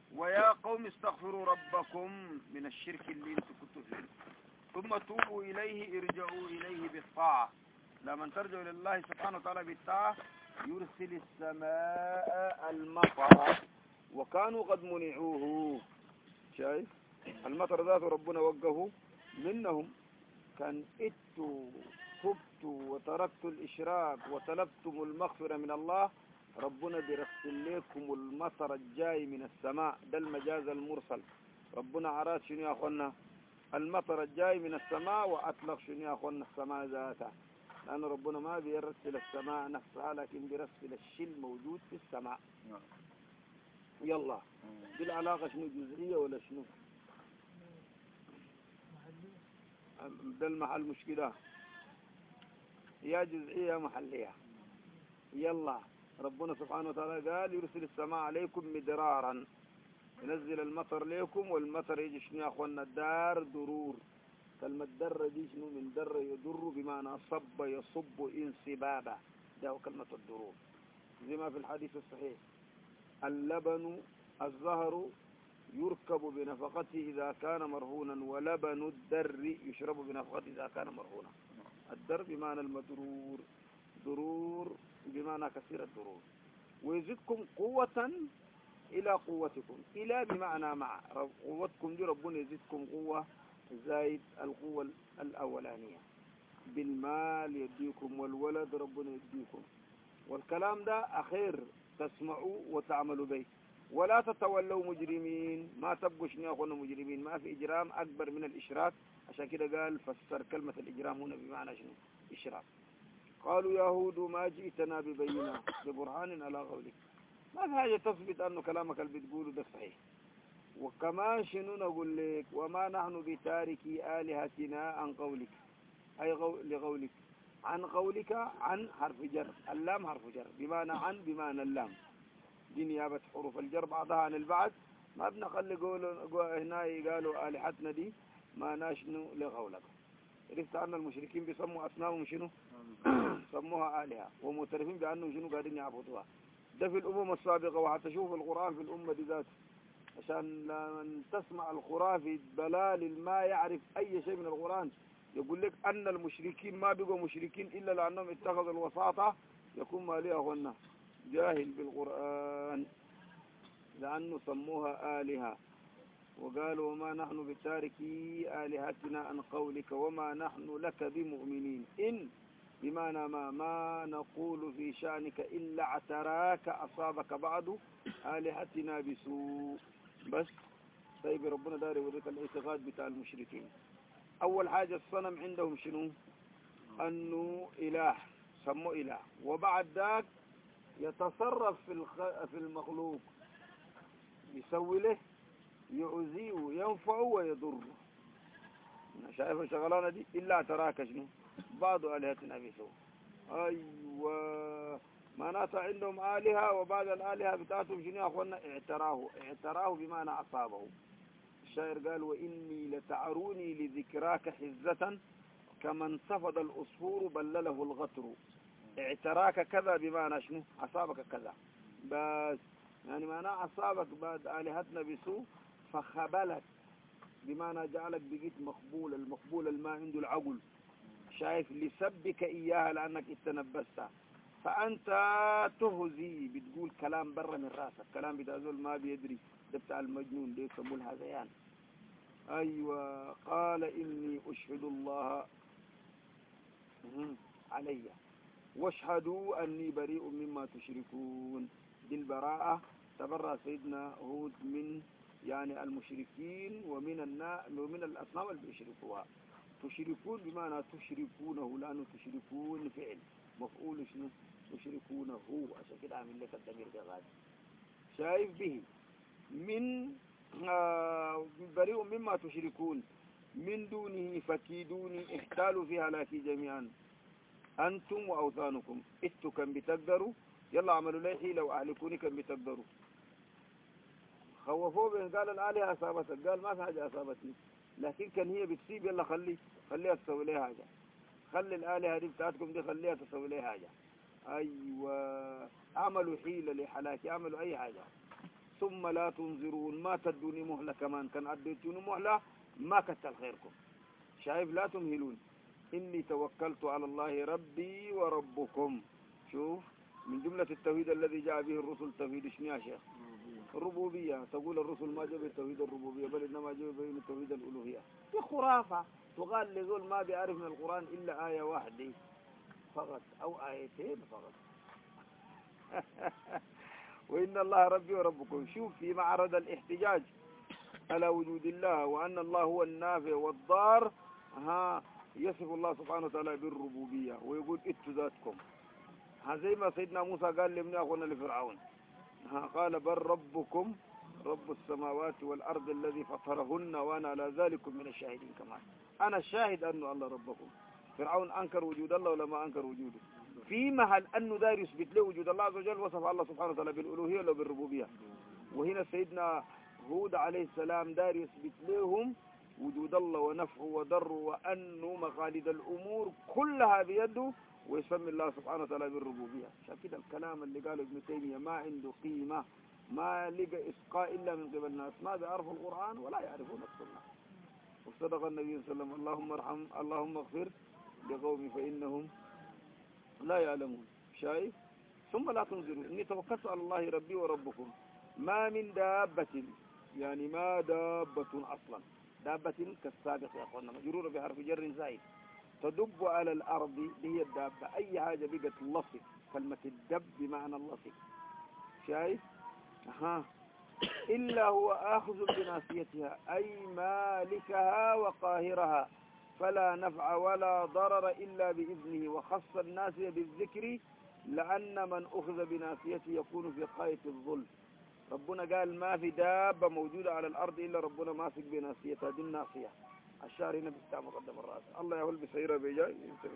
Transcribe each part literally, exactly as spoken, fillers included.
ويا قوم استغفروا ربكم من الشرك اللي انتم كنتوا فيه ثم توبوا إليه ارجعوا إليه بالطاعة. لما ترجعوا إلى الله سبحانه وتعالى بالطاعة يرسل السماء المطر وكانوا قد منعوه. شايف المطر ذاته ربنا وقفه منهم، كان اتوا تبتوا وتركتوا الإشراك وطلبتم المغفرة من الله، ربنا بيرسل لكم المطر الجاي من السماء. ده المجاز المرسل. ربنا عراد شنو يا أخوانا؟ المطر الجاي من السماء، وأطلق شنو يا أخوانا؟ السماء ذاتها، لأن ربنا ما بيرسل السماء نفسها لكن بيرسل الشيء الموجود في السماء. يلا دي العلاقة شنو؟ جزئية ولا شنو؟ ده المحل مشكلة، يا جزئية محلية. يلا ربنا سبحانه وتعالى قال يرسل السماء عليكم مدرارا، ينزل المطر لكم، والمطر يجي شنو يا أخوانا؟ الدار درور. كلمة در دي شنو؟ من در يدر بمعنى صب يصب انصبابا، ده كلمة الدرور. زي ما في الحديث الصحيح اللبن الزهر يركب بنفقته إذا كان مرهونا، ولبن الدر يشرب بنفقته إذا كان مرهونا. الدر بمعنى المدرور، درور بمعنى كثير الدرور. ويزدكم قوة إلى قوتكم، إلى بمعنى مع. قوتكم دي ربنا يزدكم قوة زايد القوة الأولانية. بالمال يديكم، والولد ربنا يديكم. والكلام ده أخير تسمعوا وتعملوا به، ولا تتولوا مجرمين. ما تبقوا شنو يا أخوانا مجرمين، ما في إجرام أكبر من الإشراك. عشان كده قال فسر كلمة الإجرام هنا بمعنى شنو؟ إشراك. قالوا يهود ما جئتنا ببينة ببرهان على قولك. ما في حاجة تثبت أنه كلامك اللي بتقوله ده صحيح. وكمان شنو نقول لك؟ وما نحن بتاركي آلهتنا عن قولك، أي قول لقولك. عن قولك، عن حرف جر، اللام حرف جر بمعنى عن بمعنى اللام. دي نيابة حروف الجر بعضها عن البعض. ما بنخلي قولوا هنا قالوا آلهتنا دي ما ناشنو لقولك. عرفت أن المشركين بيسموا أصنامهم شنو؟ سموها آلهة، ومعترفين بأنهم شنو قاعدين يعبدوها. ده في الأمم السابقة، وحتشوف القرآن في الأمة دي ذاته. عشان لما تسمع الخرافي الضلال ما يعرف أي شيء من القرآن يقول لك أن المشركين ما بقوا مشركين إلا لأنهم اتخذوا الوساطة، يكون ما ليه هنا جاهل بالقرآن، لأنه سموها آلهة. وقالوا وما نحن بتاركي آلهتنا عن قولك وما نحن لك بمؤمنين. إن بمعنى ما ما نقول في شأنك إلا اعتراك أصابك بعض آلهتنا بسوء. بس طيب ربنا داري يوريك الاعتقاد بتاع المشركين. أول حاجة الصنم عندهم شنو؟ أنه إله، سموه إله. وبعد ذاك يتصرف في الخ... في المخلوق، يسوي له، يعزيه، ينفعه ويضره. شايف الشغلانة دي؟ إلا تراك شنو؟ بعض آلهتنا بسوء. أيوة معناتها عندهم آلهة، وبعد الآلهة بتاعتهم شنو يا أخوانا؟ اعتراه. اعتراه بمعنى أصابه. الشاعر قال وإني لتعروني لذكراك حزة كما انتفض الأصفور بلله الغتر. اعتراك كذا بمعنى شنو؟ أصابك كذا. بس يعني معنى أصابك بعد آلهتنا بسوء فخبلت بمعنى جعلك بقيت مقبول. المقبول الما عنده العقل، شايف لسبك إياها لأنك اتنبستها. فأنت تهزي، بتقول كلام برا من راسك، كلام بتازول ما بيدري. ده بتاع المجنون ده يسموه الهذيان. أيوة قال إني أشهد الله علي واشهدوا أني بريء مما تشركون. بالبراءة تبرأ سيدنا هود من يعني المشركين ومن النا ومن الأصنام اللي بيشركوها. تشركون بمعنى تشركونه، لأنه تشركون فعل مفعول شنو؟ تشركونه. عشان كده عامل لك الضمير ده غادي. شايف به من آه بريء مما تشركون من دونه فكيدوني احتالوا في هلاكي جميعا أنتم وأوثانكم. إتوا كان بتقدروا، يلا عملوا لي حيلة وأهلكوني كان بتقدروا. خوفوه بين قال الآلهة أصابتك، قال ما في حاجة أصابتني، لكن كان هي بتسيب يلا خلي خليها تسوي لها حاجة. خلي الآلهة دي بتاعتكم دي خليها تسوي لها حاجة. أيوة عملوا حيلة لحلاك، عملوا أي حاجة. ثم لا تنظرون ما تدوني مهلة كمان كان أديتوني مهلة ما كتل خيركم شايف لا تمهلون إني توكلت على الله ربي وربكم شوف من جملة التوحيد الذي جاء به الرسل توحيد شنو يا شيخ الربوبية تقول الرسل ما جاء بالتوحيد الربوبية بل إنما جاء بالتوحيد الألوهية في خرافة تقال لقول ما بيعرف من القرآن إلا آية واحدة فقط أو آيتين فقط وإن الله ربي وربكم شوف في معرض الاحتجاج على وجود الله وأن الله هو النافع والضار ها يصف الله سبحانه وتعالى بالربوبية ويقول اتوا ذاتكم ها زي ما سيدنا موسى قال لمن أخونا لفرعون ها قال بل ربكم رب السماوات والأرض الذي فطرهن وأنا على ذلك من الشاهدين كمان أنا الشاهد أنه الله ربكم فرعون أنكر وجود الله ولا ما أنكر وجوده في محل أنه دار يثبت له وجود الله عز وجل وصف الله سبحانه وتعالى بالألوهية ولا بالربوبية وهنا سيدنا هود عليه السلام دار يثبت لهم وجود الله ونفعه وضره وأنه مقاليد الأمور كلها بيده ويسمي الله سبحانه وتعالى بالربوبية عشان كده الكلام اللي قاله ابن تيمية ما عنده قيمة ما لقى إسقاء إلا من قبل الناس ما بيعرفوا القرآن ولا يعرفون السنة وصدق النبي صلى الله عليه وسلم اللهم ارحم اللهم اغفر لقومي فإنهم لا يعلمون شايف ثم لا تنظروا إني توكلت على الله ربي وربكم ما من دابة يعني ما دابة أصلا دابة كالسابق يا أخوانا مجرورة بحرف جر زائد تدب على الأرض هي الدابة أي حاجة بقت لصق كلمة الدب بمعنى اللصق شايف ها إلا هو آخذ بناصيتها أي مالكها وقاهرها فلا نفع ولا ضرر إلا بإذنه وخص الناس بالذكر لأن من أخذ بناصيته يكون في قاية الظلم ربنا قال ما في دابة موجودة على الأرض إلا ربنا ماسك بناصيتها دي الناصية الشعر هنا بيستعمل مقدم الرأس الله يهول بسيرة بيجاي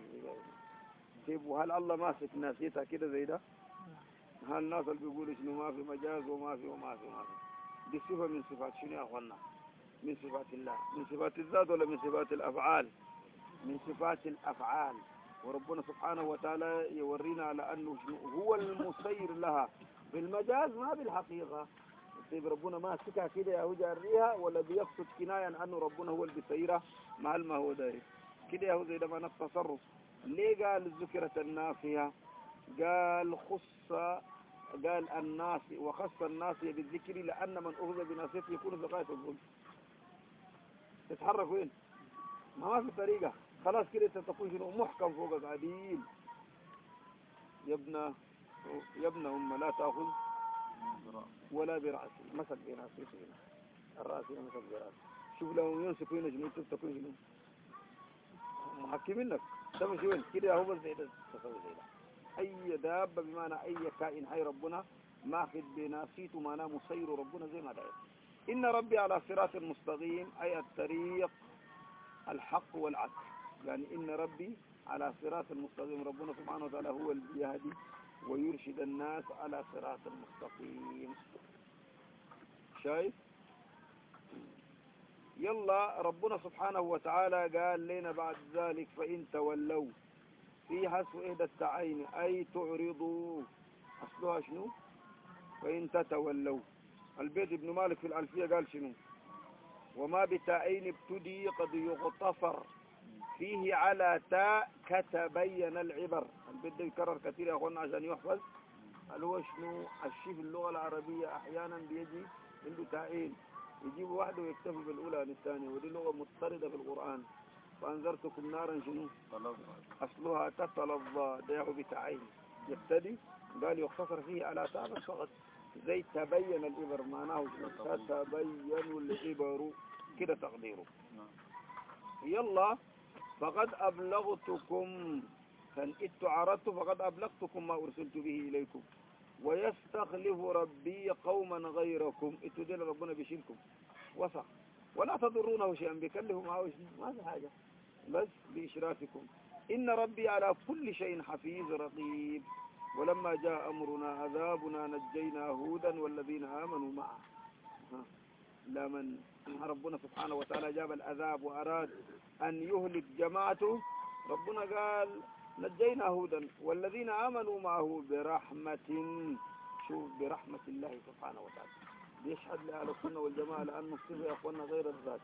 طيب وهل الله ماسك ناصيتها كده زي ده هل الناس اللي بيقولوا شنو ما في مجاز وما في وما في وما في دي صفة من صفات شنو يا أخوانا من صفات الله من صفات الذات ولا من صفات الأفعال من صفات الأفعال وربنا سبحانه وتعالى يورينا على أنه هو المسير لها بالمجاز ما بالحقيقة طيب ربنا ما سكع كده يا هو جاريها ولا بيقصد كناية أنه ربنا هو اللي بيسيرها مع ما هو داري كده يا هو زي ده ما التصرف ليه قال ذكرة النافية قال خص قال الناس وخص الناس بالذكر لأن من أخذ بناصيته يكون في غاية الظلم تتحرك وين ما في طريقة خلاص كده تكون شنو محكم فوق عديل يا ابن يا ابن أم لا تأخذ ولا برأسي مثل برأسي الرأس هنا مثل برأسي شوف لو يمسكوا هنا شنو تكون شنو محكمينك تمشي وين كده هو بس زي ده تسوي زي ده أي دابة بمعنى أي كائن حي ربنا ماخذ بناصيته معناه مسير ربنا زي ما داير إن ربي على صراط مستقيم أي الطريق الحق والعدل يعني إن ربي على صراط المستقيم ربنا سبحانه وتعالى هو اللي يهدي ويرشد الناس على صراط المستقيم شايف يلا ربنا سبحانه وتعالى قال لنا بعد ذلك فإن تولوا في حسب إهدى التعين أي تعرضوا أصلها شنو فإن تتولوا البيت ابن مالك في الألفية قال شنو وما بتعين ابتدي قد يغتفر فيه على تاء كتبين العبر البيت ده يكرر كثير يا أخوانا عشان يحفظ قال هو شنو الشيء في اللغة العربية أحيانا بيجي عنده تعين يجيب واحدة ويكتفي بالأولى عن الثانية ودي لغة مضطردة في القرآن فأنذرتكم نارا شنو أصلها تتلظى ده بتعين يبتدي قال يختصر فيه على تاء فقط زي تبين الإبر معناه تتبين الإبر كده تقديره يلا فقد أبلغتكم كان إتو عرضت فقد أبلغتكم ما أرسلت به إليكم ويستخلف ربي قوما غيركم إتو دين ربنا بيشيلكم وصح ولا تضرونه شيئا بيكلفه معه ما في حاجة بس بإشرافكم إن ربي على كل شيء حفيظ رقيب ولما جاء أمرنا عذابنا نجينا هودا والذين آمنوا معه لمن ربنا سبحانه وتعالى جاب العذاب وأراد أن يهلك جماعته ربنا قال نجينا هودا والذين آمنوا معه برحمة شوف برحمة الله سبحانه وتعالى بيشهد لأهل السنة والجماعة لأنه الصفة يا أخوانا غير الذات.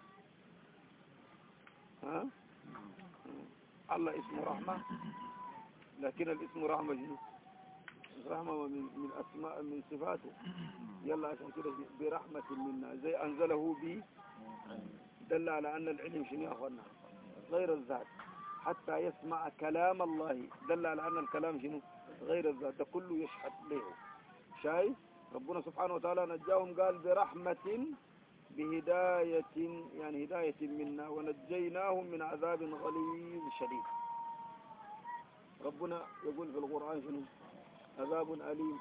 ها؟ الله اسمه رحمة، لكن الاسم رحمة جنو رحمة من من أسماء من صفاته. يلا عشان كده برحمة منا زي أنزله بي دل على أن العلم شنو يا أخوانا غير الذات. حتى يسمع كلام الله دل على أن الكلام شنو غير الذات. ده كله يشهد له. شايف ربنا سبحانه وتعالى نجاهم قال برحمة بهداية يعني هداية منا ونجيناهم من عذاب غليظ شديد. ربنا يقول في القرآن شنو عذاب أليم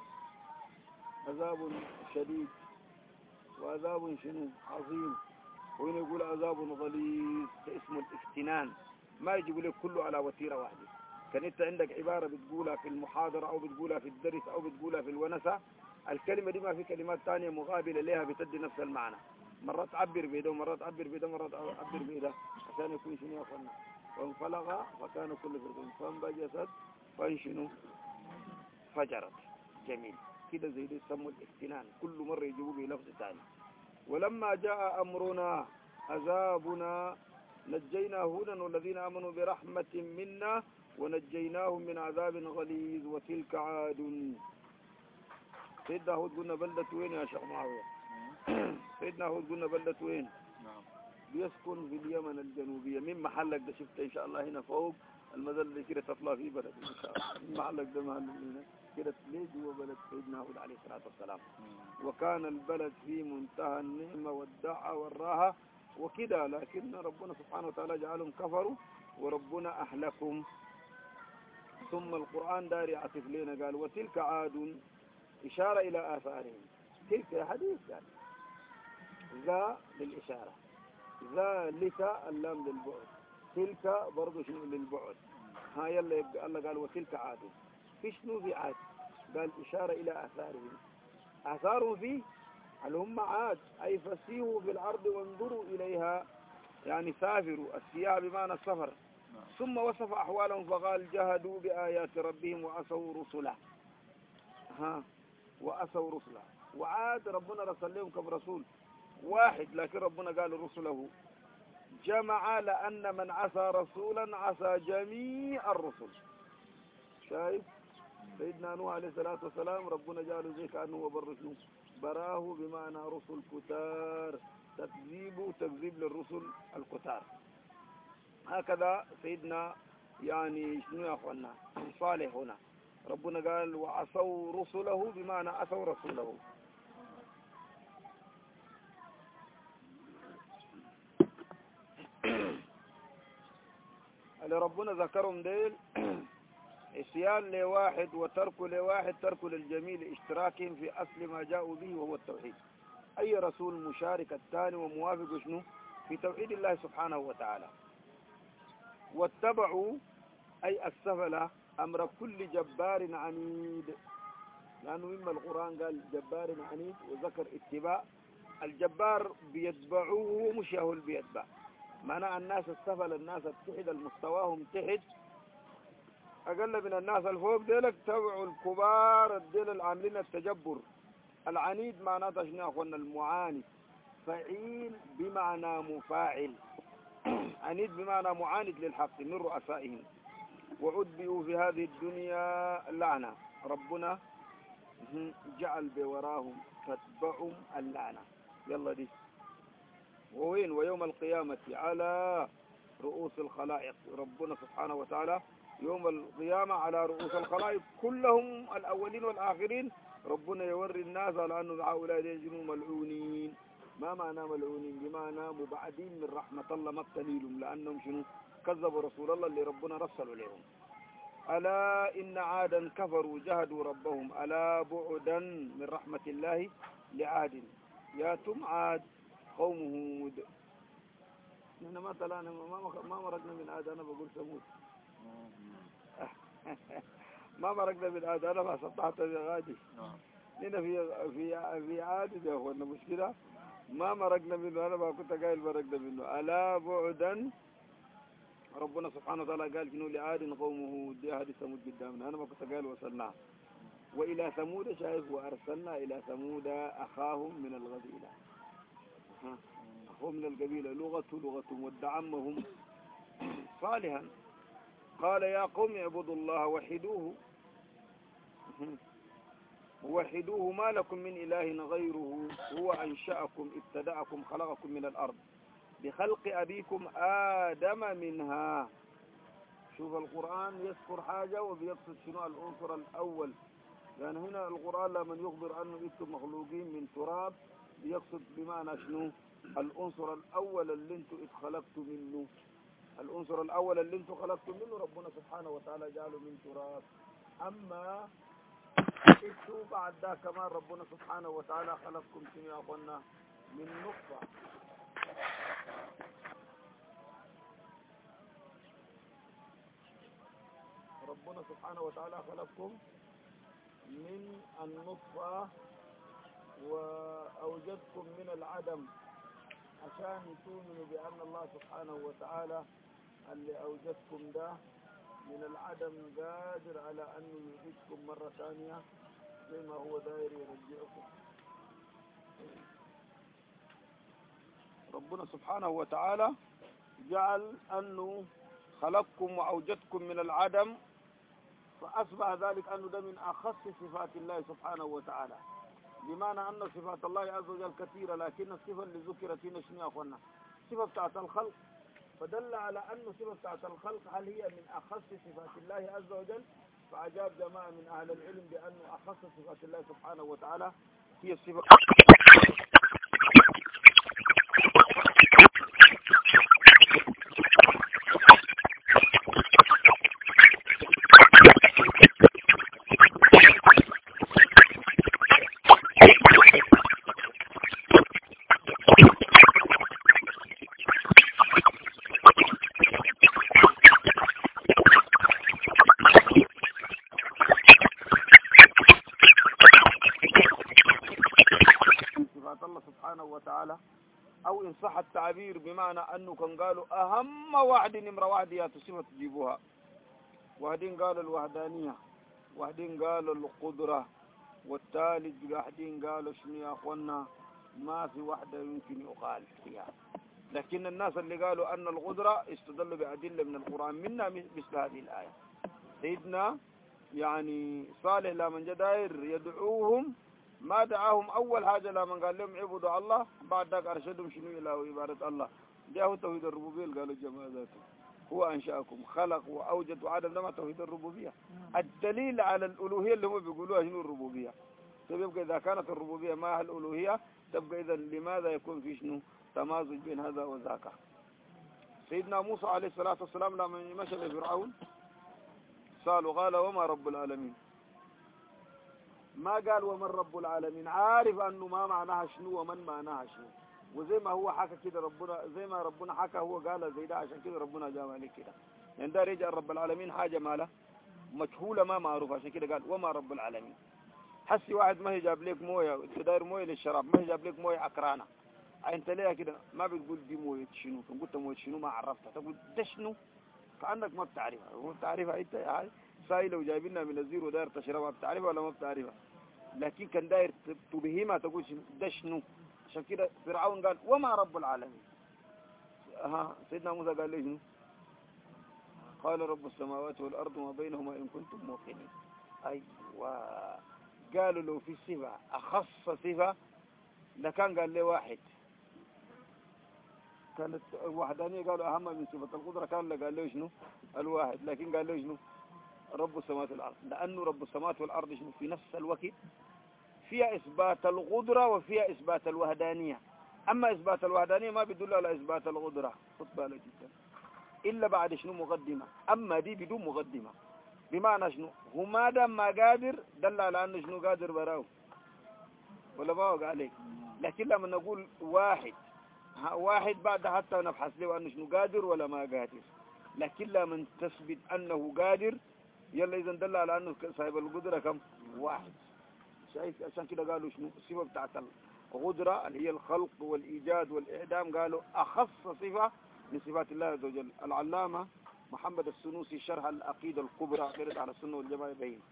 عذاب شديد وعذاب شنو عظيم. وهنا يقول عذاب غليظ. ده اسمه الافتنان. ما يجيب لك كله على وتيرة واحدة. كان انت عندك عبارة بتقولها في المحاضرة او بتقولها في الدرس او بتقولها في الونسة، الكلمة دي ما في كلمات تانية مقابلة لها بتدي نفس المعنى. مرات تعبر بيده ومرات تعبر بيده مرات تعبر بيده عشان يكون شنو يا اخوانا. وانفلغ فكان كل فرق فانبجست فانشنوا فجرت. جميل كده زي ده يسموا الافتنان. كل مرة يجيبوا به لفظ ثاني. ولما جاء أمرنا عذابنا نجينا هودا والذين آمنوا برحمة منا ونجيناهم من عذاب غليظ وتلك عاد. سيدنا هود قلنا بلدة وين يا شيخ معاوية؟ سيدنا هود قلنا بلدة وين؟ بيسكن في اليمن الجنوبية. من محلك ده شفت إن شاء الله هنا فوق المدل اللي كده تطلع فيه بلد إن شاء الله. من محلك ده محل هنا كده ليه جوا بلد سيدنا هود عليه الصلاة والسلام. وكان البلد في منتهى النعمة والدعة والراحة وكده، لكن ربنا سبحانه وتعالى جعلهم كفروا وربنا أهلكم. ثم القرآن داري عطف لنا قال وتلك عاد إشارة إلى آثارهم. تلك حديث يعني ذا للإشارة ذلك اللام للبعد تلك برضو شنو للبعد. ها يلا يبقى الله قال وتلك عاد. في شنو في عاد؟ قال إشارة إلى آثارهم. آثارهم فيه هل هم عاد أي فسيحوا في الأرض وانظروا إليها يعني سافروا. السياح بمعنى السفر. ثم وصف أحوالهم فقال جهدوا بآيات ربهم وعصوا رسله. ها وعصوا رسله. وعاد ربنا رسل لهم كم رسول واحد، لكن ربنا قال رسله جمع لأن من عصى رسولا عصى جميع الرسل. شايف سيدنا نوح عليه الصلاة والسلام ربنا جعله زي كأنه وبرسله براه بمعنى رسل كتار تكذيب تكذيب للرسل الكتار. هكذا سيدنا يعني شنو يا أخوانا صالح هنا ربنا قال وعصوا رسله بمعنى عصوا رسوله. اللي ربنا ذكرهم ديل إسيان لواحد وترك لواحد ترك للجميع اشتراكهم في أصل ما جاءوا به وهو التوحيد. أي رسول مشارك الثاني وموافق شنو في توحيد الله سبحانه وتعالى. واتبعوا أي السفلة أمر كل جبار عنيد، لأنه مما القرآن قال جبار عنيد وذكر اتباع. الجبار بيتبعوه مش هو اللي بيتبع. معنى الناس السفل الناس التحد المستواهم تحت أقل من الناس الفوق ديلك تبعوا الكبار الديل العاملين التجبر. العنيد معناته شنو يا أخوانا المعاند. فعيل بمعنى مفاعل. عنيد بمعنى معاند للحق من رؤسائهم. وعتبئوا في هذه الدنيا لعنة. ربنا جعل بوراهم تتبعهم اللعنة. يلا دي وين ويوم القيامة على رؤوس الخلائق. ربنا سبحانه وتعالى يوم القيامة على رؤوس الخلائق كلهم الأولين والآخرين ربنا يوري الناس على أنه هؤلاء يجنوا ملعونين. ما معنى ملعونين؟ بمعنى مبعدين من رحمة الله مبتليلهم لأنهم شنو كذبوا رسول الله اللي ربنا رسلوا لهم. ألا إن عادا كفروا جهدوا ربهم ألا بعدا من رحمة الله لعاد يا تم عاد قوم هود. نحن ما طلعنا ما ما مرقنا من عاد. أنا بقول ثمود ما مرقنا من عاد. أنا ما سطحت غادي. هنا في في في عاد يا أخوانا مشكلة ما مرقنا منه. أنا ما كنت قايل مرقنا منه. ألا بعدا ربنا سبحانه وتعالى قال شنو لعاد قوم هود. دي هذه ثمود قدامنا. أنا ما كنت قايل وصلنا. وإلى ثمود شايف وأرسلنا إلى ثمود أخاهم من القبيلة، أخوهم من القبيلة لغة لغة ودعمهم صالحا قال يا قوم اعبدوا الله وحدوه وحدوه ما لكم من إله غيره هو أنشأكم ابتدأكم خلقكم من الأرض بخلق أبيكم آدم منها. شوف القرآن يذكر حاجة وبيقصد شنو العنصر الأول، يعني هنا القرآن لما يخبر أنه أنتم مخلوقين من تراب بيقصد بمعنى شنو العنصر الأول اللي انتم اتخلقتوا منه، العنصر الأول اللي انتم خلقتوا منه ربنا سبحانه وتعالى جعله من تراب. أما انتوا بعد ذا كمان ربنا سبحانه وتعالى خلقكم شنو يا أخوانا من نطفة، ربنا سبحانه وتعالى خلقكم من النطفة وأوجدكم من العدم عشان تؤمنوا بأن الله سبحانه وتعالى اللي أوجدكم ده من العدم قادر على أنه يعيدكم مرة ثانية زي ما هو داير يرجعكم. ربنا سبحانه وتعالى جعل أنه خلقكم وأوجدكم من العدم، فأصبح ذلك أنه ده من أخص صفات الله سبحانه وتعالى، بمعنى أن صفات الله عز وجل كثيرة، لكن الصفة اللي ذكرت هنا شنو يا أخوانا؟ صفة بتاعت الخلق، فدل على أن صفة بتاعت الخلق هل هي من أخص صفات الله عز وجل؟ فأجاب جماعة من أهل العلم بأن أخص صفات الله سبحانه وتعالى هي الصفة وتعالى، أو إن صح التعبير بمعنى أنه كان قالوا أهم واحد نمرة واحد يا تصفة تجيبوها، واحدين قالوا الوحدانية، واحدين قالوا القدرة، والثالث واحدين قالوا شنو يا أخوانا ما في واحدة يمكن يقال فيها. لكن الناس اللي قالوا أن القدرة استدلوا بأدلة من القرآن منها مثل هذه الآية. سيدنا يعني صالح لمن جدائر يدعوهم ما دعاهم أول حاجة لما قال لهم عبدوا الله، بعد ذلك أرشدهم شنو إلى عبادة الله. جاءوا توحيد الربوبية قالوا الجماعة ذاته هو أنشأكم خلق وأوجد وعدم، لما توحيد الربوبية الدليل على الألوهية اللي هم بيقولوها شنو الربوبية. تبقى إذا كانت الربوبية ما الألوهية تبقى إذا لماذا يكون في شنو تمازج بين هذا وذاك. سيدنا موسى عليه الصلاة والسلام لما مشى بفرعون سألوا قال وما رب العالمين، ما قال ومن رب العالمين، عارف أنه ما معناها شنو ومن معناها شنو، وزي ما هو حكى كده ربنا زي ما ربنا حكى هو قال زي ده، عشان كده ربنا جاب عليه كده، يعني ده رجع رب العالمين حاجة ماله مجهولة ما معروفة، عشان كده قال وما رب العالمين. حسي واحد ما هي جاب لك مويه تداير مويه للشراب، ما هي جاب لك مويه عكرانة، انت ليه كده ما بتقول دي مويه شنو، قلت مويه شنو ما عرفتها تقول ده شنو كأنك ما بتعرفها، هو بتعرفها انت سايله وجايبينها من الزير وداير تشربها، بتعرفها ولا ما بتعرفها؟ لكن كان داير تبهمها تقول ده شنو. عشان كده فرعون قال وما رب العالمين. ها سيدنا موسى قال ليه شنو؟ قال رب السماوات والأرض وما بينهما إن كنتم موقنين. أيوة قالوا له في صفة أخص صفة لكان قال له واحد، كانت وحدانية قالوا أهم من صفة القدرة، كان قال له شنو الواحد، لكن قال له شنو رب السماوات والأرض، لأنه رب السماوات والأرض شنو في نفس الوقت فيها إثبات القدرة وفيها إثبات الوحدانية. أما إثبات الوحدانية ما بيدل على إثبات القدرة، خد بالك جدا إلا بعد شنو مقدمة، أما دي بدون مقدمة، بمعنى شنو هو ما دام ما قادر دل على أنه شنو قادر براو ولا ما وقع عليك. لكن لما نقول واحد واحد بعد حتى نبحث له أنه شنو قادر ولا ما قادر، لكن لما تثبت أنه قادر يلا إذا دل على أنه صاحب القدرة كم واحد. شايف عشان كده قالوا شنو الصفة بتاعت القدرة اللي هي الخلق والإيجاد والإعدام، قالوا أخص صفة من صفات الله عز وجل. العلامة محمد السنوسي شرح العقيدة الكبرى عقيدة على السنة والجماعة بين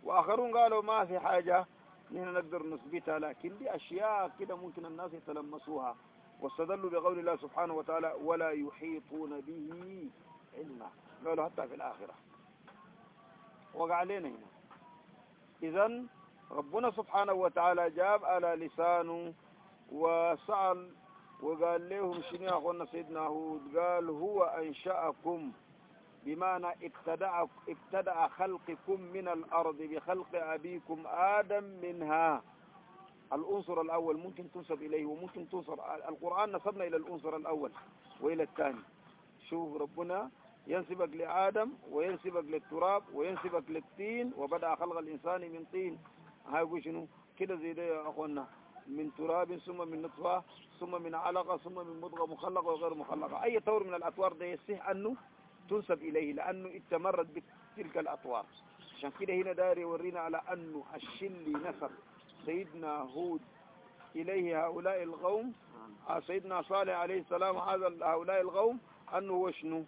وآخرون قالوا ما في حاجة نحن نقدر نثبتها، لكن دي أشياء كده ممكن الناس يتلمسوها. واستدلوا بقول الله سبحانه وتعالى ولا يحيطون به علما، قالوا حتى في الآخرة وقع علينا هنا. إذن ربنا سبحانه وتعالى جاب على لسانه وسأل وقال لهم شنو يا أخوانا سيدنا هود؟ قال هو أنشأكم، بمعنى ابتدأ, ابتدأ خلقكم من الأرض بخلق أبيكم آدم منها. الأنصر الأول ممكن تنسب إليه وممكن تنصر، القرآن نسبنا إلى الأنصر الأول وإلى الثاني. شوف ربنا ينسبك لآدم وينسبك للتراب وينسبك للطين، وبدأ خلق الإنسان من طين. هاي شنو كده زي ده يا أخوانا، من تراب ثم من نطفة ثم من علقة ثم من مضغة مخلقة وغير مخلقة. أي طور من الأطوار ده يصح أنه تنسب إليه لأنه استمرت بتلك الأطوار. عشان كده هنا داير يورينا على أنه الشلي نسب سيدنا هود إليه هؤلاء القوم، سيدنا صالح عليه السلام هذا هؤلاء القوم، أنه هو شنو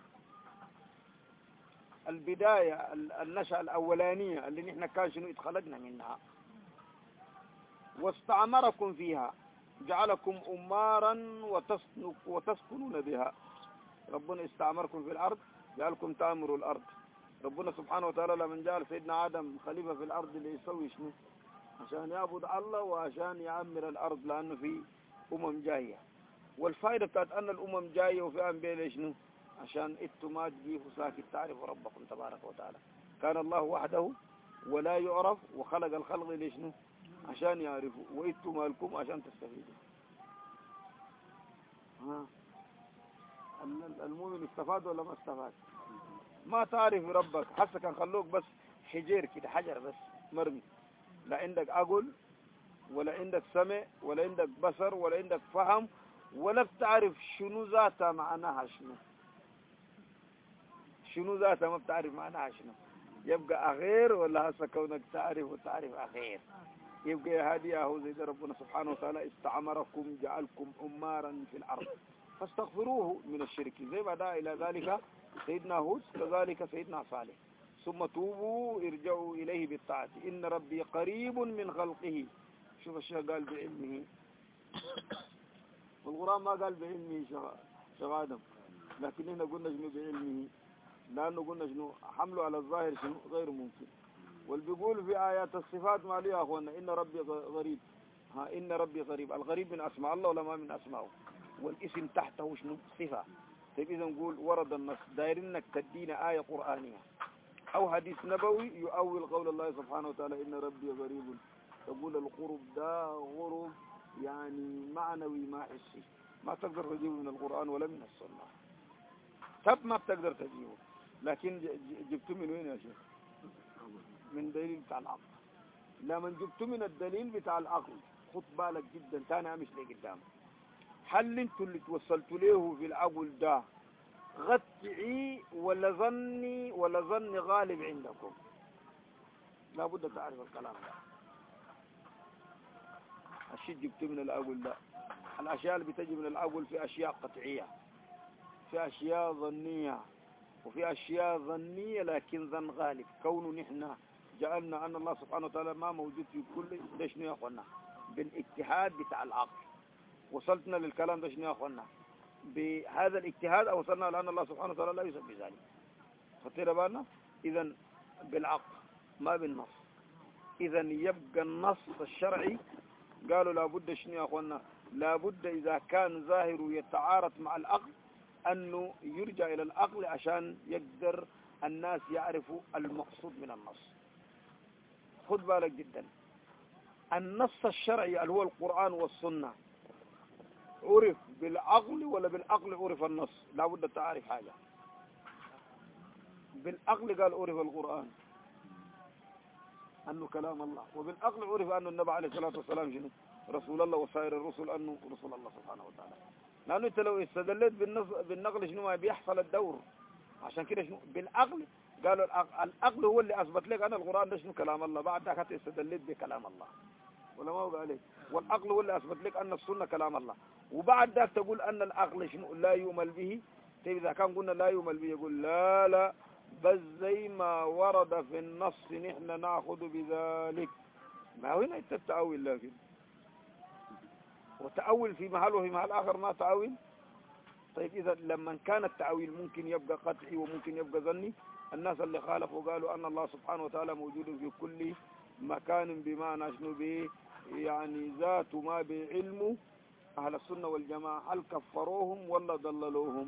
البداية النشأة الأولانية اللي نحن كان شنو اتخلقنا منها. واستعمركم فيها جعلكم أمارا وتسكنون بها. ربنا استعمركم في الأرض جعلكم تأمروا الأرض. ربنا سبحانه وتعالى لما جعل سيدنا آدم خليفة في الأرض اللي يسوي شنو؟ عشان يعبد الله وعشان يعمر الأرض، لأنه في أمم جاية. والفائدة بتاعت أن الأمم جاية وفي أنبياء شنو؟ عشان إنتوا ما تجيبوا ساكت تعرفوا ربكم تبارك وتعالى. كان الله وحده ولا يعرف، وخلق الخلق لشنو؟ عشان يعرفوا، وإنتوا مالكم عشان تستفيدوا. ها المؤمن استفاد ولا ما استفاد؟ ما تعرف ربك، حتى كان خلوك بس حجير كده، حجر بس مرمي، لا عندك عقل ولا عندك سمع ولا عندك بصر ولا عندك فهم، ولا بتعرف شنو ذاتها معناها شنو، شنو ذاتها ما بتعرف معناها شنو. يبقى أخير ولا هسه كونك تعرف وتعرف أخير؟ يبقى هذه هو زي ربنا سبحانه وتعالى استعمركم جعلكم أمارا في الأرض فاستغفروه من الشرك. زي ما دعا إلى ذلك سيدنا هود كذلك سيدنا صالح. ثم توبوا ارجعوا إليه بالطاعة إن ربي قريب من خلقه. شوف الشيخ قال بعلمه، والقرآن ما قال بعلمه شيخ آدم، لكن هنا قلنا شنو بعلمه، لأنه قلنا شنو حمله على الظاهر شنو غير ممكن. والبيقول في آيات الصفات ما ليه أخوانا إن ربي غريب. ها إن ربي غريب، الغريب من أسماء الله ولا ما من أسماءه؟ والاسم تحته شنو صفة. طيب إذا نقول ورد النص دايرينك تدينا آية قرآنية أو حديث نبوي يؤول قول الله سبحانه وتعالى إن ربي غريب، تقول القرب ده غرب يعني معنوي ما حسي، ما تقدر تجيبه من القرآن ولا من السنة. طب ما بتقدر تجيبه، لكن جبته من وين يا شيخ؟ من دليل بتاع العقل. لما جبته من الدليل بتاع العقل خد بالك جدا تاني امش لي قدام، هل انتوا اللي توصلتوا له في العقل ده غتعي ولا ظني ولا ظني غالب عندكم؟ لابد تعرف الكلام ده. الشيء جبته من العقل ده، الاشياء اللي بتجي من العقل في اشياء قطعيه، في اشياء ظنيه، وفي اشياء ظنيه لكن ظن غالب. كونه نحن جعلنا ان الله سبحانه وتعالى ما موجود في كل ده شنو يا اخوانا؟ بالاجتهاد بتاع العقل وصلتنا للكلام ده شنو يا اخوانا؟ بهذا الاجتهاد او وصلنا لان الله سبحانه وتعالى لا يسبب ذلك. خطير بالنا؟ اذا بالعقل ما بالنص. اذا يبقى النص الشرعي قالوا لابد شنو يا اخوانا؟ لابد اذا كان ظاهره يتعارض مع العقل انه يرجع الى العقل عشان يقدر الناس يعرفوا المقصود من النص. خد بالك جدا، النص الشرعي اللي هو القرآن والسنة عرف بالعقل ولا بالعقل عرف النص؟ لابد تعرف حاجة. بالعقل قال عرف القرآن أنه كلام الله، وبالعقل عرف أنه النبي عليه الصلاة والسلام شنو رسول الله وسائر الرسل أنه رسول الله سبحانه وتعالى. لأنه أنت لو استدلت بالنقل شنو ما بيحصل الدور. عشان كده شنو بالعقل قالوا العقل هو اللي أثبت لك أن القرآن ده شنو كلام الله، بعد ذاك استدلت بكلام الله ولا ما هو عليه. والعقل هو اللي أثبت لك أن السنة كلام الله، وبعد ذاك تقول أن العقل شنو لا يؤمل به. طيب إذا كان قلنا لا يؤمل به يقول لا لا بس زي ما ورد في النص نحن ناخذ بذلك. ما هنا التأويل، لكن وتأول في محل وفي محل آخر ما تأويل. طيب إذا لما كان التأويل ممكن يبقى قطعي وممكن يبقى ظني، الناس اللي خالفوا قالوا أن الله سبحانه وتعالى موجود في كل مكان بمعنى شنو به، يعني ذات ما بعلمه. أهل السنة والجماعة هل كفروهم ولا ضللوهم؟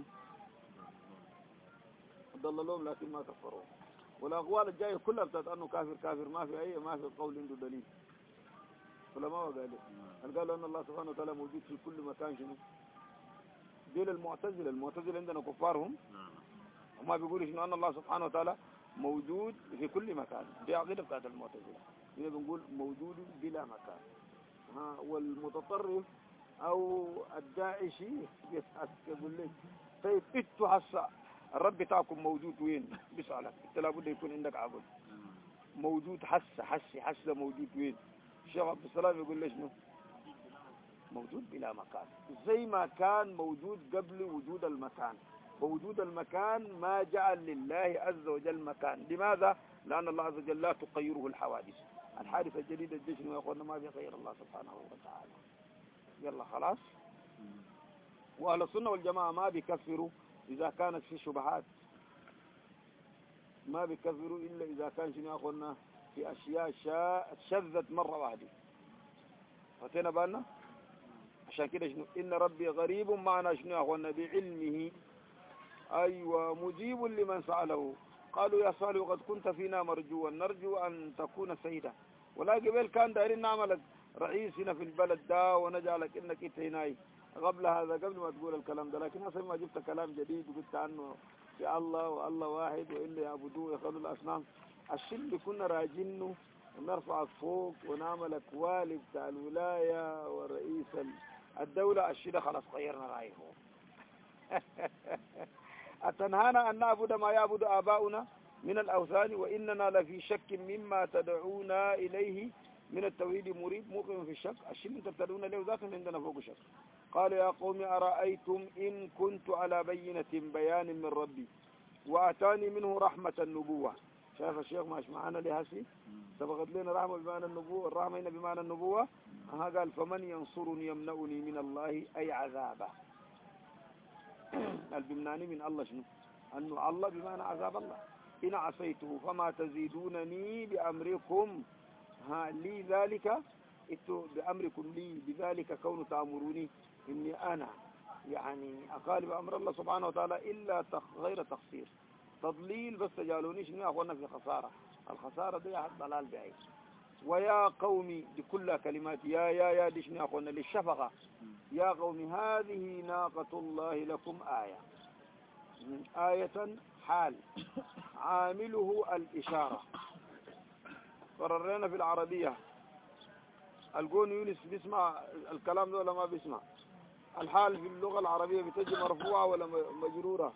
ضللوهم لكن ما كفروهم. والأقوال الجاية كلها بتاعت أنه كافر كافر ما في أي ما في قول عنده دليل. فلما قالوا قالوا أن الله سبحانه وتعالى موجود في كل مكان شنو؟ ديل المعتزلة المعتزلة عندنا كفارهم وما بيقولوا شنو أن الله سبحانه وتعالى موجود في كل مكان. دي عقيدة بتاعت المعتزلة. هنا بنقول موجود بلا مكان. ها والمتطرف أو الداعشي يقول لك طيب انتوا هسه الرب بتاعكم موجود وين؟ بيسألك انت لابد يكون عندك عقل. موجود حس حس حس موجود وين؟ الشيخ عبد السلام يقول لي شنو؟ موجود بلا مكان، زي ما كان موجود قبل وجود المكان. ووجود المكان ما جعل لله عز وجل مكان. لماذا؟ لأن الله عز وجل لا تغيره الحوادث. الحادثة الجديدة الجشن ويقولنا ما بيغير الله سبحانه وتعالى. يلا خلاص. وأهل السنة والجماعة ما بيكفروا إذا كانت في شبهات، ما بيكفروا إلا إذا كان شنو يقولنا في أشياء شذت مرة واحدة. فتينا بالنا عشان كده شنو إن ربي غريب معنا شنو يقولنا بعلمه. أيوة مجيب لمن سأله. قالوا يا صالح قد كنت فينا مرجوا نرجو أن تكون سيدا، ولا قبل كان دايرين نعملك رئيس هنا في البلد ده ونجعلك إنك إنت هناي قبل هذا، قبل ما تقول الكلام ده. لكن هسه ما جبت كلام جديد وقلت عنه في الله والله واحد وإلا يعبدوه يخلوا الأصنام. الشيء اللي كنا راجينه ونرفعك فوق ونعملك والي بتاع الولاية ورئيس الدولة، الشيء ده خلاص غيرنا رأيه. أتنهانا أن نعبد ما يعبد آباؤنا من الأوثان وإننا لفي شك مما تدعونا إليه من التوحيد مريب موقن في الشك. الشيء اللي تبتدون له ذات عندنا فوق الشك. قال يا قوم أرأيتم إن كنت على بينة بيان من ربي وأتاني منه رحمة النبوة. شايف الشيخ ماش معنا لهسي سبقت لنا رحمة بمعنى النبوة، الرحمة هنا بمعنى النبوة. ها قال فمن ينصرني يمنعني من الله أي عذابه. البمناني من الله شنو؟ أنه الله بمعنى عذاب الله. إن عصيته فما تزيدونني بأمركم ها لي ذلك بأمركم لي بذلك كون تأمروني إني أنا يعني أقالب أمر الله سبحانه وتعالى إلا غير تقصير تضليل. بس تجعلوني شنو أخوانا في خسارة. الخسارة دي أحد ضلال بعيد. ويا قومي بكل كلمات يا يا يا دي شنو أخوانا للشفقة. يا قوم هذه ناقة الله لكم آية. آية حال عامله الإشارة. قررنا في العربية القون يونس بيسمع الكلام ده ولا ما بيسمع؟ الحال في اللغة العربية بتجي مرفوعة ولا مجرورة؟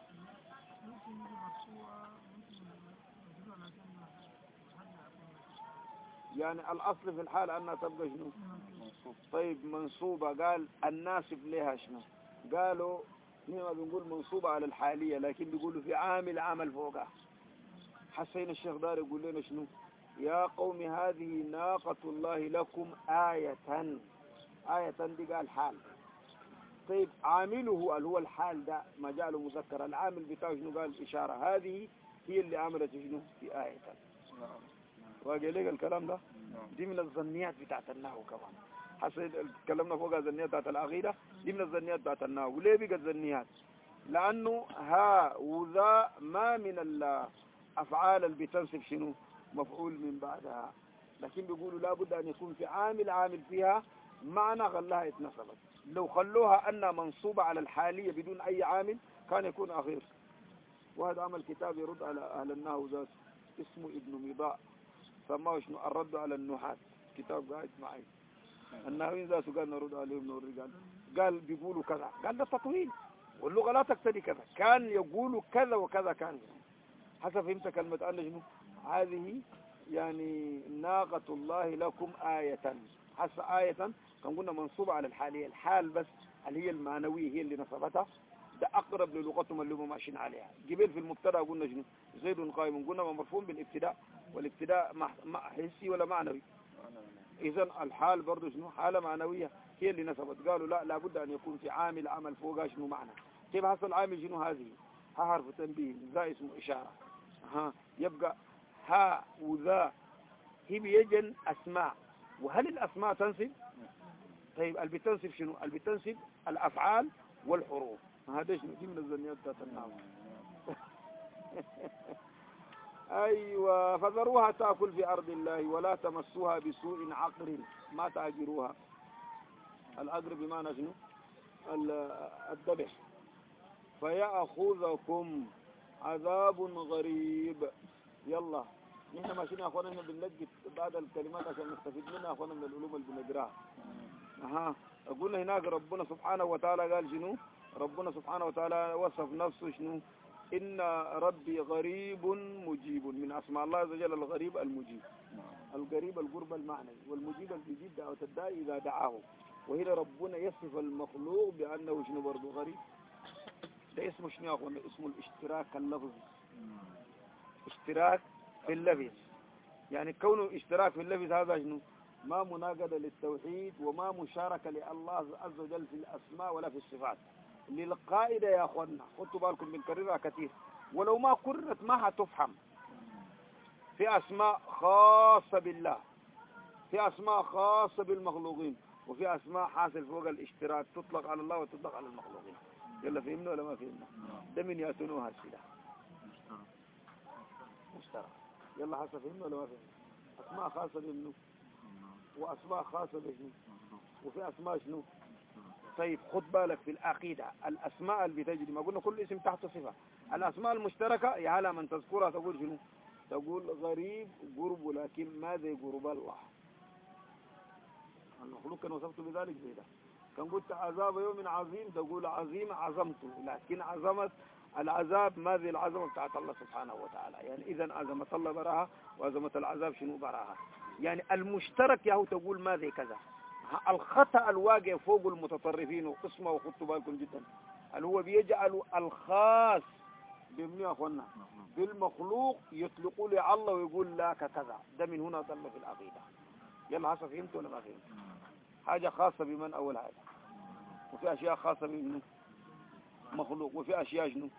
يعني الأصل في الحال أنها تبقى شنو؟ طيب منصوبة. قال الناسب لها شنو؟ قالوا هنا بنقول منصوبة على الحالية لكن بيقولوا في عامل عمل فوقها. حسين الشيخ دار يقول لنا شنو؟ يا قوم هذه ناقة الله لكم آية. آية دي قال حال. طيب عامله اللي هو الحال ده مجاله مذكر، العامل بتاعه شنو؟ قال إشارة. هذه هي اللي عملت شنو في آية. واجه لك الكلام ده دي من الظنيات بتاعت النحو كمان. حسن تكلمنا فوق الظنيات بتاعت العقيدة، دي من الظنيات بتاعت النحو. وليه بقى الظنيات؟ لأنه ها وذا ما من الأفعال اللي بتنصب شنو مفعول من بعدها، لكن بيقولوا لابد أن يكون في عامل عامل فيها معنى غلها اتنصبت. لو خلوها أنها منصوبة على الحالية بدون أي عامل كان يكون أخير. وهذا عمل كتاب يرد على أهل النحو ذات اسمه ابن مضاء، سماه شنو الرد على النحاة. كتاب قاعد معي النحويين ذاته قال نرد عليهم نوري. قال قال بيقولوا كذا، قال ده تطويل واللغة لا تقتضي كذا. كان يقولوا كذا وكذا كان حسب فهمت كلمة أن شنو هذه يعني ناقة الله لكم آية. حسب آية كان قلنا منصوبة على الحالية، الحال بس اللي هي المعنوية هي اللي نصبتها ده أقرب للغتهم اللي هم ماشيين عليها. قبل في المبتدا قلنا شنو؟ زيد قائم، قلنا مرفوع بالابتداء، والابتداء حسي ولا معنوي؟ إذا الحال برضه شنو؟ حالة معنوية هي اللي نسبت. قالوا لا لابد أن يكون في عامل عمل فوقها شنو معنى. كيف حصل عامل شنو هذه؟ ها حرف تنبيه، ذا اسمه إشارة. ها يبقى ها وذا هي بيجن أسماء. وهل الأسماء تنسب؟ طيب اللي بتنسب شنو؟ اللي بتنسب الأفعال والحروف. هذا شنو؟ دي من الزنيات بتاعت النحو. أيوة. فذروها تأكل في أرض الله ولا تمسوها بسوء عقر، ما تأجروها. العقر بمعنى شنو؟ الذبح. فيأخذكم عذاب غريب. يلا نحن ماشيين يا أخوانا، نحن بنلقي بعض الكلمات عشان نستفيد منها يا أخوانا من العلوم اللي بنقراها. أها قلنا هناك ربنا سبحانه وتعالى قال شنو؟ ربنا سبحانه وتعالى وصف نفسه شنو؟ إن ربي غريب مجيب. من أسماء الله عز وجل الغريب المجيب. الغريب القرب المعنوي، والمجيب اللي بيجيب دعوة الداعي إذا دعاه. وهنا ربنا يصف المخلوق بأنه شنو برضه غريب. ده اسمه شنو يا أخوانا؟ اسمه الاشتراك اللفظي. اشتراك في اللفظ. يعني كونه اشتراك في اللفظ هذا شنو؟ ما مناقضة للتوحيد وما مشاركة لله عز وجل في الأسماء ولا في الصفات. للقائدة يا أخوانا خدوا بالكم بنكررها كثير، ولو ما كررت ما هتفهم. في أسماء خاصة بالله، في أسماء خاصة بالمخلوقين، وفي أسماء حاصل فوق الاشتراك تطلق على الله وتطلق على المخلوقين. يلا فهمنا ولا ما فهمنا؟ ده من يأتونوها السلاح مشترك. يلا حسب فهمنا ولا ما فهمنا؟ أسماء خاصة بالنو وأسماء خاصة بشنو، وفي أسماء شنو. طيب خد بالك في العقيدة الأسماء اللي بتجري، ما قلنا كل اسم تحت صفة. الأسماء المشتركة يا هلا من تذكرها تقول شنو؟ تقول غريب قرب، لكن ما زي قرب الله. المخلوق كان وصفت بذلك زي ده. كان قلت عذاب يوم عظيم تقول عظيم عظمته، لكن عظمت العذاب ما زي العظمة بتاعت الله سبحانه وتعالى. يعني إذا عظمة الله براها وعظمة العذاب شنو براها. يعني المشترك ياهو تقول ما زي كذا. الخطأ الواقع فوق المتطرفين وقسمه وخطوا بالكم جدا، اللي هو بيجعل الخاص بمني يا أخوانا بالمخلوق يطلقوا لي الله ويقول لا كذا. ده من هنا ضل في العقيدة. يلا حسب فهمت ولا ما فهمت؟ حاجة خاصة بمن أول حاجة، وفي أشياء خاصة بمنه مخلوق، وفي أشياء شنو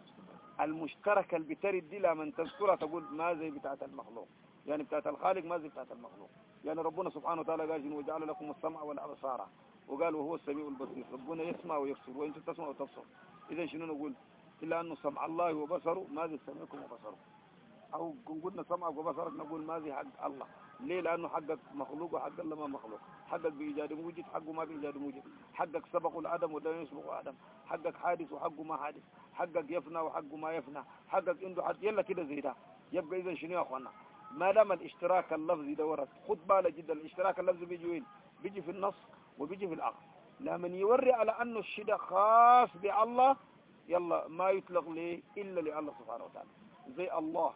المشتركة اللي بترد دي لمن تذكرها تقول ما زي بتاعت المخلوق. يعني بتاعت الخالق ما زي بتاعت المخلوق. يعني ربنا سبحانه وتعالى قال وجعل لكم السمع والأبصار، وقال وهو السميع البصير. ربنا يسمع ويبصر وانتم تسمع وتبصر. إذا شنو نقول؟ إلا أنه سمع الله وبصره ما زي سمعكم وبصره. أو قلنا سمعك وبصرك نقول ما زي حق الله. ليه؟ لأنه حقك مخلوق وحق الله ما مخلوق. حقك بإيجاد موجد حقه ما بإيجاد موجد. حقك سبق العدم وده يسبق عدم. حقك حادث وحقه ما حادث. حقك يفنى وحقه ما يفنى. حقك عنده حد. يلا كده زي ده. يبقى إذا شنو يا أخوانا؟ ما دام الاشتراك اللفظي ده ورد، خد بالك جدا. الاشتراك اللفظي بيجي وين؟ بيجي في النص وبيجي في العقل. لما يوري على أنه الشيء ده خاص بالله يلا ما يطلق ليه إلا لله سبحانه وتعالى. زي الله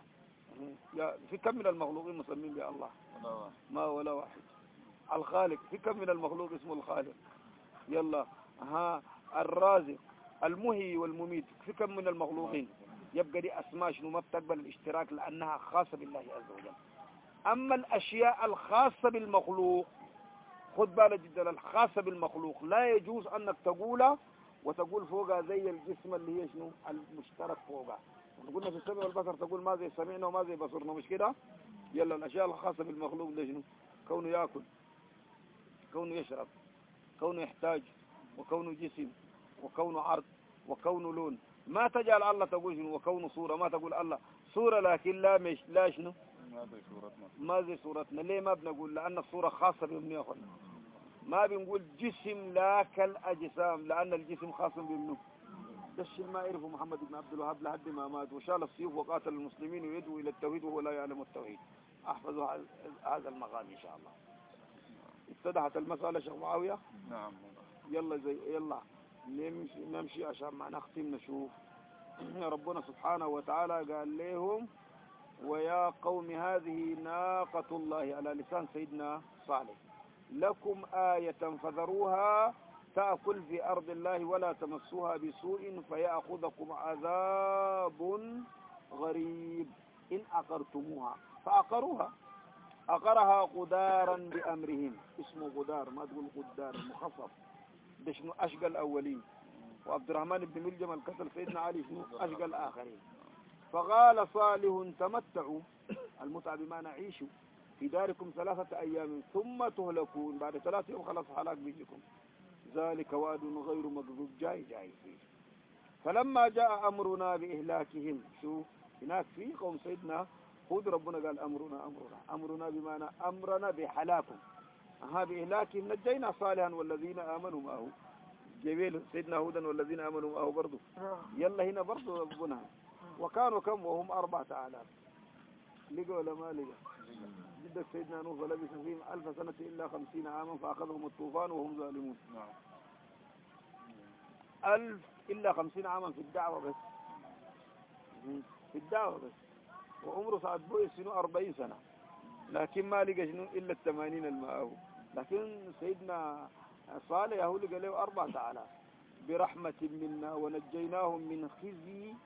في كم من المخلوقين مسمين بالله؟ ما ولا واحد. الخالق في كم من المخلوق اسمه الخالق؟ يلا ها الرازق المحيي والمميت في كم من المخلوقين؟ يبقى دي أسماء شنو ما بتقبل الاشتراك لأنها خاصة بالله عز وجل. أما الأشياء الخاصة بالمخلوق خد بالك جدا، الخاصة بالمخلوق لا يجوز أنك تقولها وتقول فوقها زي الجسم اللي هي شنو المشترك فوقها. قلنا في السمع والبصر تقول ما زي سمعنا وما زي بصرنا، مش كده؟ يلا الأشياء الخاصة بالمخلوق ده شنو؟ كونه يأكل، كونه يشرب، كونه يحتاج، وكونه جسم، وكونه عرض، وكونه لون. ما تجعل الله تقول شنو وكونه صورة. ما تقول الله صورة لكن لا مش لا شنو ما زي صورتنا. ما زي صورتنا. ليه ما بنقول؟ لأن الصورة خاصة بمنه يا أخوان. ما بنقول جسم لا كالأجسام لأن الجسم خاص بمنه. ده الشيء ما يعرفه محمد بن عبد الوهاب لحد ما مات وشال السيوف وقاتل المسلمين ويدعو إلى التوحيد وهو لا يعلم التوحيد. أحفظوا هذا المقام إن شاء الله. اتضحت المسألة شيخ معاوية؟ نعم. يلا زي يلا نمشي نمشي عشان ما نختم نشوف. ربنا سبحانه وتعالى قال لهم ويا قوم هذه ناقة الله على لسان سيدنا صالح لكم آية فذروها تأكل في أرض الله ولا تمسوها بسوء فيأخذكم عذاب غريب إن أقرتموها فأقروها. أقرها قدارا بأمرهم، اسمه قدار ما تقول قدار مخفف، ده شنو أشقى الأولين. وعبد الرحمن بن ملجم القتل سيدنا علي شنو أشقى الآخرين. فقال صالح تمتعوا، المتعة بمعنى عيشوا في داركم ثلاثة أيام ثم تهلكون، بعد ثلاثة يوم خلاص حلاك بيجيكم. ذلك وعد غير مكذوب جاي جاي فيه. فلما جاء أمرنا بإهلاكهم، شو هناك في قوم سيدنا هود ربنا قال أمرنا أمرنا أمرنا بمعنى أمرنا بحلاكم، ها بإهلاكهم نجينا صالحا والذين آمنوا معه. جميل سيدنا هودا والذين آمنوا معه برضو. يلا هنا برضو ربنا وكانوا كم وهم أربعة آلاف. لقوا ولا ما لقوا؟ جدك سيدنا نوح ولبث فيهم ألف سنة إلا خمسين عاما فأخذهم الطوفان وهم ظالمون. ألف إلا خمسين عاما في الدعوة بس، في الدعوة بس. وعمره سعد بوي سنو أربعين سنة، لكن ما لقى شنو إلا الثمانين الماءه. لكن سيدنا صالح هو لقى له أربعة آلاف برحمة منا ونجيناهم من خزي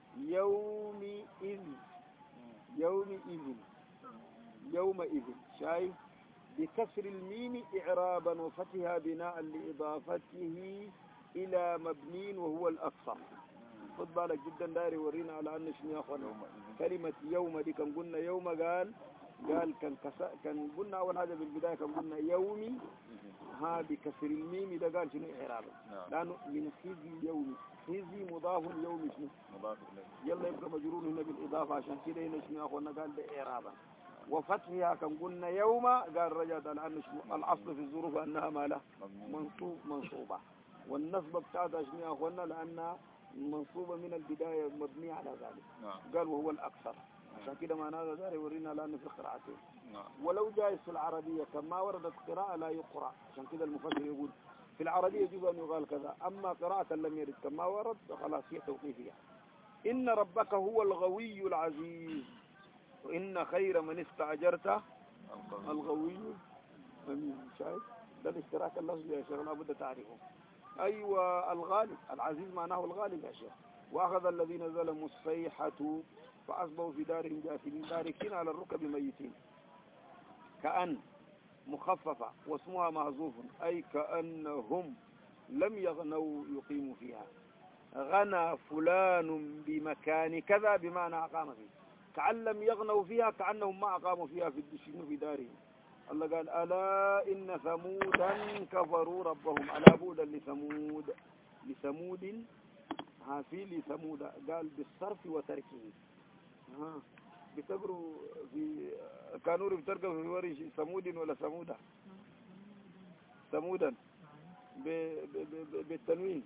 يومئذ يومئذ يومئذ شايف بكسر الميم إعرابا وفتحها بناء لإضافته إلى مبنين وهو الأكثر. خد بالك جدا داري ورينا على أن شنو يا أخوانا كلمة يوم دي كان قلنا يوم قال قال كان كسا كان قلنا أول حاجة بالبداية كان قلنا يومي ها بكسر الميم ده قال شنو إعرابا لأنه من خزي يومي، خزي مضاف يومي شنو مضاف إليه، يلا يبقى مجرور هنا بالإضافة عشان كده هنا شنو يا أخوانا قال ده إعرابا. وفتحها كان قلنا يوم قال رجعت على أن شنو الأصل في الظروف أنها ماله منصوب منصوبة، والنصب بتاعتها شنو يا أخوانا لأنها منصوبة من البداية مبنية على ذلك. قال وهو الأكثر، عشان كده معناه ذلك يورينا لأنه في قراءتين. ولو جاء في العربية كما وردت قراءة لا يقرأ، عشان كده المفسر يقول في العربية يجب أن يقال كذا، أما قراءة لم يرد كما ورد فخلاص هي توقيفية. إن ربك هو الغوي العزيز وإن خير من استأجرته الغوي أمين. شايف ده الاشتراك اللفظي يا شيخ لابد تعرفه. أيوة الغالب العزيز معناه الغالب يا شيخ. وأخذ الذين ظلموا الصيحة فأصبحوا في دارهم جاثمين داركين على الركب ميتين. كأن مخففة واسمها محذوف أي كأنهم لم يغنوا يقيموا فيها. غنى فلان بمكان كذا بمعنى أقام فيه، كأن لم يغنوا فيها كأنهم ما أقاموا فيها في الدشين في دارهم. الله قال ألا إن ثمودا كفروا ربهم. ألا بودا لثمود لثمود ها في لثمود قال بالصرف وتركه. ها بتقروا في كانوا بتركوا في ورش ثمود ولا ثمودا ثمودا بالتنوين،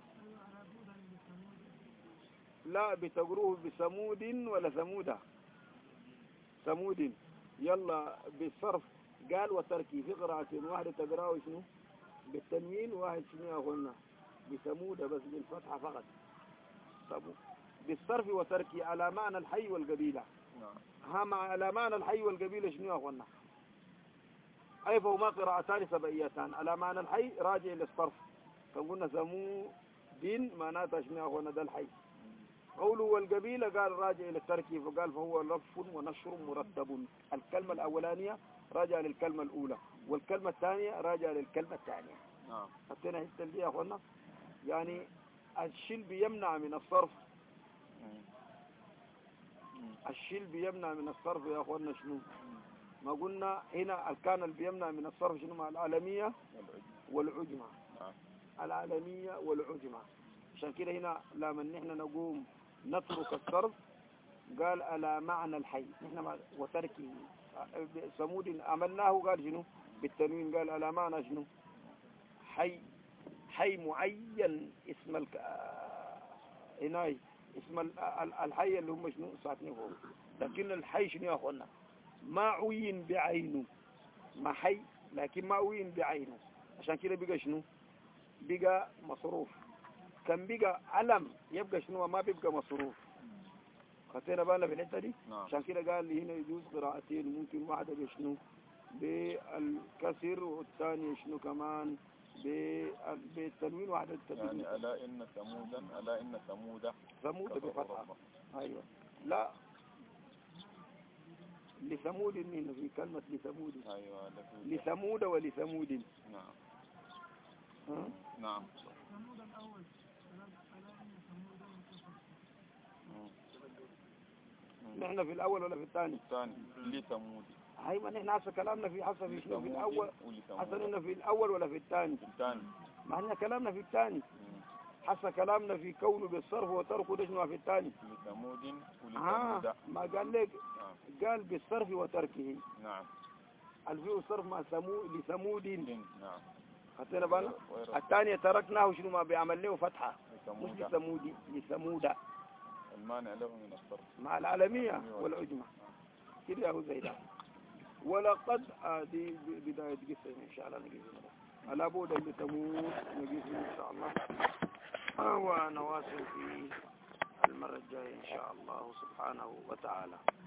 لا بتقروه بثمود ولا ثمودا ثمود. يلا بالصرف قال وتركي في قراءتين، واحدة تقرأه شنو بالتنوين وواحد شنو يقولنا بثمود بس بالفتحة فقط. بالصرف وتركي على معنى الحي والقبيلة. ها مع على معنى الحي والقبيلة شنو يقولنا أي فهما قراءتان سبعيتان. على معنى الحي راجع للصرف كان قلنا ثمود معناتها شنو يقولنا ده الحي. قوله والقبيلة قال راجع إلى التركي فقال فهو لف ونشر مرتب. الكلمة الأولانية راجع للكلمة الأولى والكلمة الثانية راجع للكلمة الثانية. نعم حطينا حتى دي يا أخوانا. يعني الشلب يمنع من الصرف، الشلب يمنع من الصرف يا أخوانا. شنو ما قلنا هنا كان اللي بيمنع من الصرف شنو مع العالمية والعجمة. العالمية والعجمة عشان كده هنا لما نحن نقوم نترك الصرف قال على معنى الحي نحن وتركه. ثمود عملناه قال شنو بالتنوين قال على معنى شنو حي حي معين اسم الك... هنا اسم الحي اللي هم شنو ساكنين فوق. لكن الحي شنو يا اخوانا ما عين بعينه، ما حي لكن ما عين بعينه. عشان كده بقى شنو بقى مصروف. كان بقى علم يبقى شنو ما بيبقى مصروف. خطينا بالنا في الحته دي. عشان كده قال لي هنا يجوز قراءتين، ممكن واحده بشنو بالكسر والثانيه شنو كمان بالتنوين وعدد التنوين. يعني ألا إن ثمودا، ألا إن ثمود ثمود بفتحة. أيوة. لا لثمود من في كلمة لثمود. أيوة. لثمود ولثمود. نعم. ها؟ نعم. نحن في الأول ولا في الثاني؟ الثاني لثمود. أيوة نحن هسه كلامنا في حسب في شنو في الأول. حسنا في الأول ولا في الثاني؟ في الثاني. ما احنا كلامنا في الثاني. حسب كلامنا في كونه بالصرف وتركه ده شنو في الثاني؟ لثمود ولثمود. آه ما قال لك آه. قال بالصرف وتركه. نعم. الفيه الصرف مع ثمود لثمود. نعم. خدنا بالنا؟ الثانية تركناه شنو ما بيعمل له فتحة مش لثمود لثمود. المانع له من الصرف مع العالمية والعجمة كده هو زي ده. ولقد هذه بداية قصة إن شاء الله نجيب على بود اللي تموت نجيب إن شاء الله ونواصل في المرة الجاية إن شاء الله سبحانه وتعالى.